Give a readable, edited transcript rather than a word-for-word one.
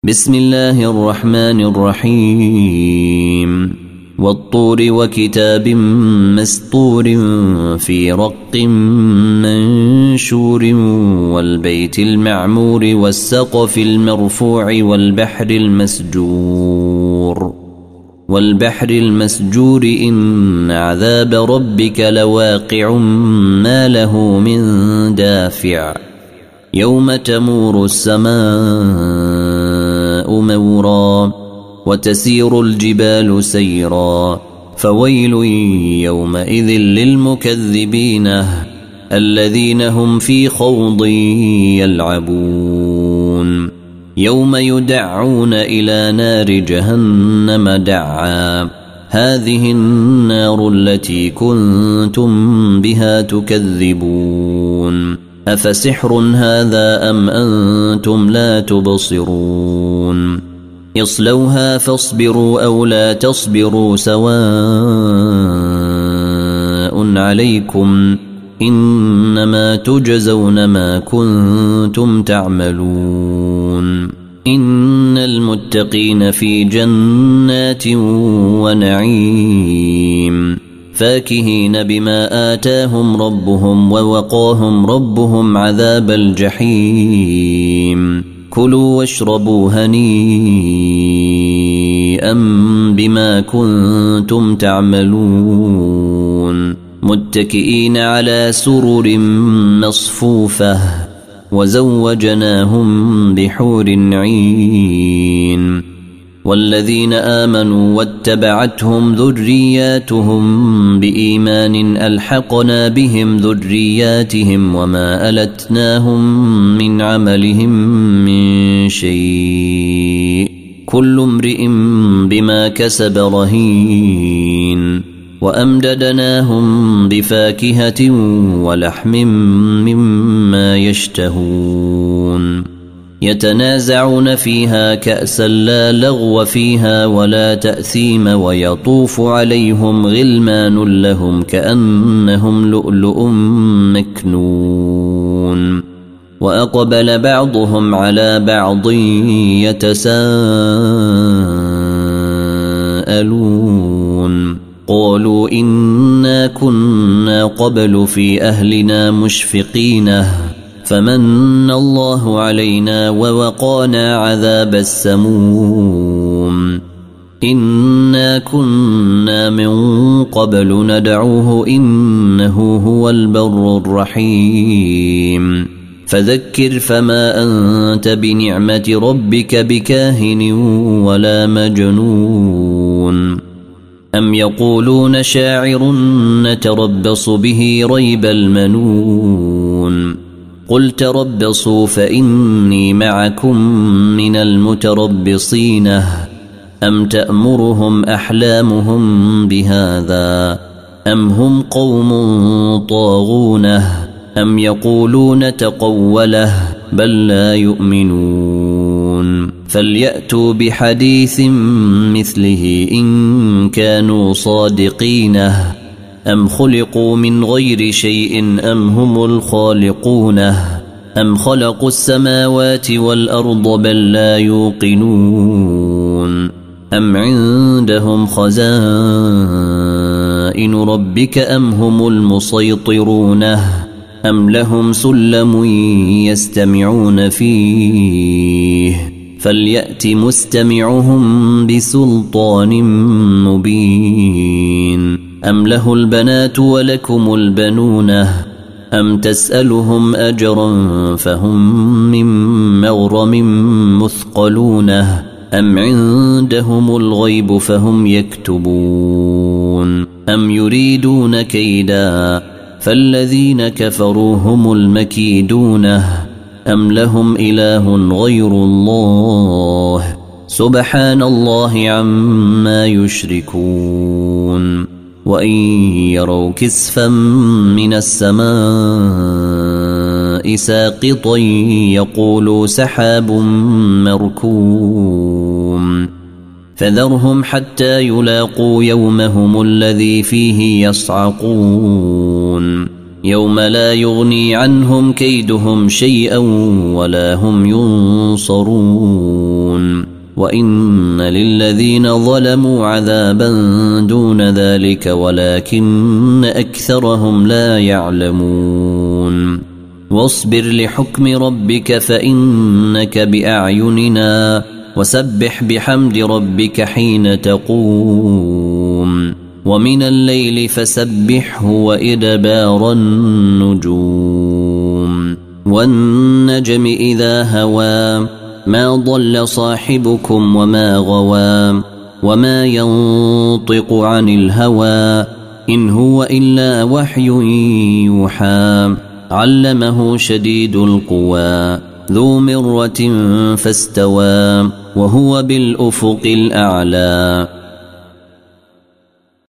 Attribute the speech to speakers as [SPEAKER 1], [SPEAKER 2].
[SPEAKER 1] بسم الله الرحمن الرحيم والطور وكتاب مسطور في رق منشور والبيت المعمور والسقف المرفوع والبحر المسجور إن عذاب ربك لواقع ما له من دافع يوم تمور السماء مورا وتسير الجبال سيرا فويل يومئذ للمكذبين الذين هم في خوض يلعبون يوم يدعون إلى نار جهنم دعا هذه النار التي كنتم بها تكذبون أفسحر هذا أم أنتم لا تبصرون اصلوها فاصبروا أو لا تصبروا سواء عليكم إنما تجزون ما كنتم تعملون إن المتقين في جنات ونعيم فاكهين بما آتاهم ربهم ووقاهم ربهم عذاب الجحيم كلوا واشربوا هنيئا بما كنتم تعملون متكئين على سرر مصفوفة وزوجناهم بحور عين والذين آمنوا واتبعتهم ذرياتهم بإيمان ألحقنا بهم ذرياتهم وما ألتناهم من عملهم من شيء كل امرئ بما كسب رهين وأمددناهم بفاكهة ولحم مما يشتهون يتنازعون فيها كأسا لا لغو فيها ولا تأثيم ويطوف عليهم غلمان لهم كأنهم لؤلؤ مكنون وأقبل بعضهم على بعض يتساءلون قالوا إنا كنا قبل في أهلنا مشفقين فمن الله علينا ووقانا عذاب السموم إنا كنا من قبل ندعوه إنه هو البر الرحيم فذكر فما أنت بنعمة ربك بكاهن ولا مجنون أم يقولون شاعر نتربص به ريب المنون قل تربصوا فإني معكم من المتربصين أم تأمرهم أحلامهم بهذا أم هم قوم طاغون أم يقولون تقوله بل لا يؤمنون فليأتوا بحديث مثله إن كانوا صادقين أم خلقوا من غير شيء أم هم الخالقون أم خلقوا السماوات والأرض بل لا يوقنون أم عندهم خزائن ربك أم هم المسيطرون أم لهم سلم يستمعون فيه فليأت مستمعهم بسلطان مبين أم له البنات ولكم البنون أم تسألهم أجرا فهم من مغرم مثقلون أم عندهم الغيب فهم يكتبون أم يريدون كيدا فالذين كفروا هم المكيدون أم لهم إله غير الله سبحان الله عما يشركون وإن يروا كسفا من السماء ساقطا يقولوا سحاب مركوم فذرهم حتى يلاقوا يومهم الذي فيه يصعقون يوم لا يغني عنهم كيدهم شيئا ولا هم ينصرون وإن للذين ظلموا عذابا دون ذلك ولكن أكثرهم لا يعلمون واصبر لحكم ربك فإنك بأعيننا وسبح بحمد ربك حين تقوم ومن الليل فسبحه وإدبار النجوم والنجم إذا هوى ما ضل صاحبكم وما غوى وما ينطق عن الهوى إن هو إلا وحي يوحى علمه شديد القوى ذو مرة فاستوى وهو بالأفق الأعلى